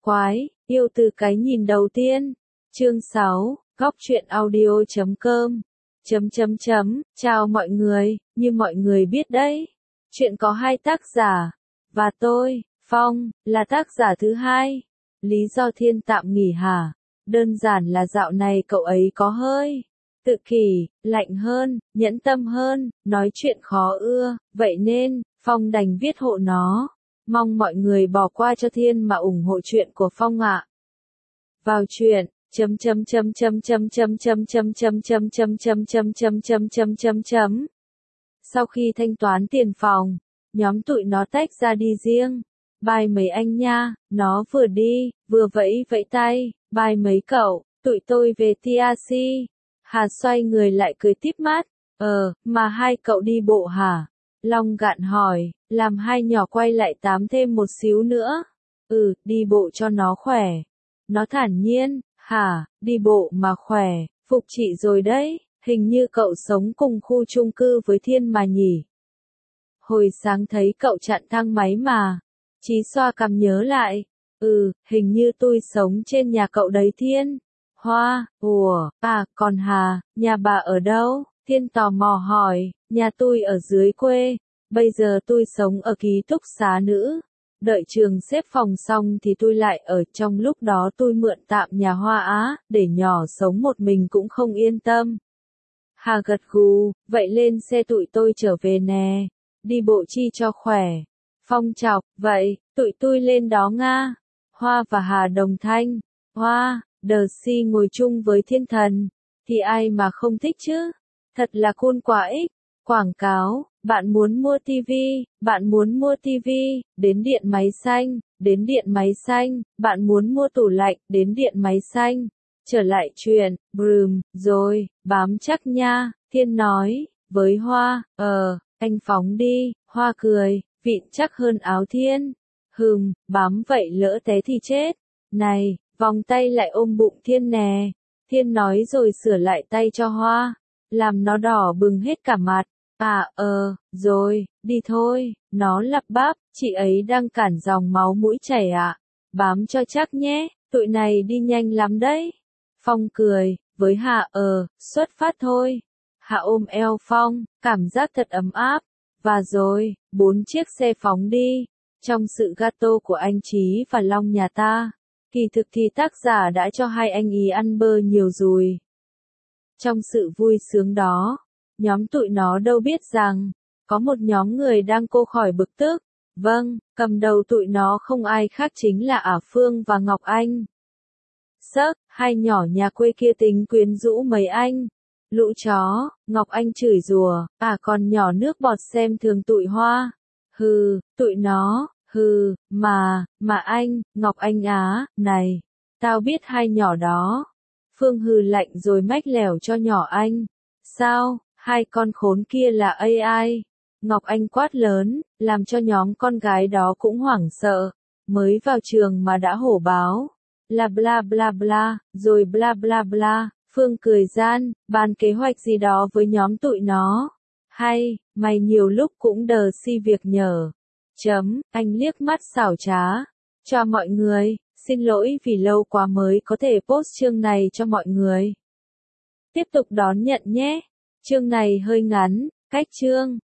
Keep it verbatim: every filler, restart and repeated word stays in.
Quái, yêu từ cái nhìn đầu tiên. Chương sáu, góc truyện audio chấm com. Chấm chấm chấm, chào mọi người, như mọi người biết đấy. Chuyện có hai tác giả. Và tôi, Phong, là tác giả thứ hai. Lý do Thiên tạm nghỉ hả? Đơn giản là dạo này cậu ấy có hơi tự kỷ, lạnh hơn, nhẫn tâm hơn, nói chuyện khó ưa, vậy nên, Phong đành viết hộ nó. Mong mọi người bỏ qua cho Thiên mà ủng hộ chuyện của Phong ạ. Vào chuyện, chấm chấm chấm chấm chấm chấm chấm chấm chấm chấm chấm chấm chấm chấm chấm chấm chấm chấm. Sau khi thanh toán tiền phòng, nhóm tụi nó tách ra đi riêng. Bye mấy anh nha, nó vừa đi, vừa vẫy vẫy tay, bye mấy cậu, tụi tôi về tê a xê. Hà xoay người lại cười tít mắt, ờ, mà hai cậu đi bộ hả? Long gạn hỏi, làm hai nhỏ quay lại tám thêm một xíu nữa. Ừ, đi bộ cho nó khỏe. Nó thản nhiên, hả, đi bộ mà khỏe, phục chị rồi đấy, hình như cậu sống cùng khu chung cư với Thiên mà nhỉ. Hồi sáng thấy cậu chặn thang máy mà. Chí xoa cằm nhớ lại, ừ, hình như tôi sống trên nhà cậu đấy Thiên. Hoa, ủa, à, còn Hà, nhà bà ở đâu? Thiên tò mò hỏi, nhà tôi ở dưới quê, bây giờ tôi sống ở ký túc xá nữ. Đợi trường xếp phòng xong thì tôi lại ở, trong lúc đó tôi mượn tạm nhà Hoa Á, để nhỏ sống một mình cũng không yên tâm. Hà gật gù, vậy lên xe tụi tôi trở về nè, đi bộ chi cho khỏe. Phong chọc, vậy, tụi tôi lên đó nga. Hoa và Hà đồng thanh, Hoa, đờ si ngồi chung với Thiên thần, thì ai mà không thích chứ, thật là cool quá ích. Quảng cáo, bạn muốn mua tivi, bạn muốn mua tivi, đến điện máy xanh, đến điện máy xanh, bạn muốn mua tủ lạnh, đến điện máy xanh. Trở lại chuyện, broom, rồi, bám chắc nha, Thiên nói, với Hoa, ờ, anh phóng đi, Hoa cười, vịn chắc hơn áo Thiên. Hừm, bám vậy lỡ té thì chết. Này, vòng tay lại ôm bụng Thiên nè. Thiên nói rồi sửa lại tay cho Hoa, làm nó đỏ bừng hết cả mặt. À, ờ, rồi, đi thôi, nó lắp bắp, chị ấy đang cản dòng máu mũi chảy ạ. À? Bám cho chắc nhé, tụi này đi nhanh lắm đấy. Phong cười, với Hạ ờ, xuất phát thôi. Hạ ôm eo Phong, cảm giác thật ấm áp. Và rồi, bốn chiếc xe phóng đi. Trong sự gato của anh Chí và Long nhà ta, kỳ thực thì tác giả đã cho hai anh ý ăn bơ nhiều rồi. Trong sự vui sướng đó, nhóm tụi nó đâu biết rằng, có một nhóm người đang cô khỏi bực tức. Vâng, cầm đầu tụi nó không ai khác chính là Ả Phương và Ngọc Anh. Sấc, hai nhỏ nhà quê kia tính quyến rũ mấy anh. Lũ chó, Ngọc Anh chửi rủa, à còn nhỏ nước bọt xem thường tụi Hoa. Hừ, tụi nó, hừ, mà, mà anh, Ngọc Anh á, này, tao biết hai nhỏ đó. Phương hừ lạnh rồi mách lẻo cho nhỏ anh. Sao, hai con khốn kia là a i? Ngọc Anh quát lớn, làm cho nhóm con gái đó cũng hoảng sợ. Mới vào trường mà đã hổ báo. Là bla bla bla, rồi bla bla bla. Phương cười gian, bàn kế hoạch gì đó với nhóm tụi nó. Hay, mày nhiều lúc cũng đờ si việc nhờ. Chấm, anh liếc mắt xảo trá. Cho mọi người, xin lỗi vì lâu quá mới có thể post chương này cho mọi người. Tiếp tục đón nhận nhé. Chương này hơi ngắn, cách chương.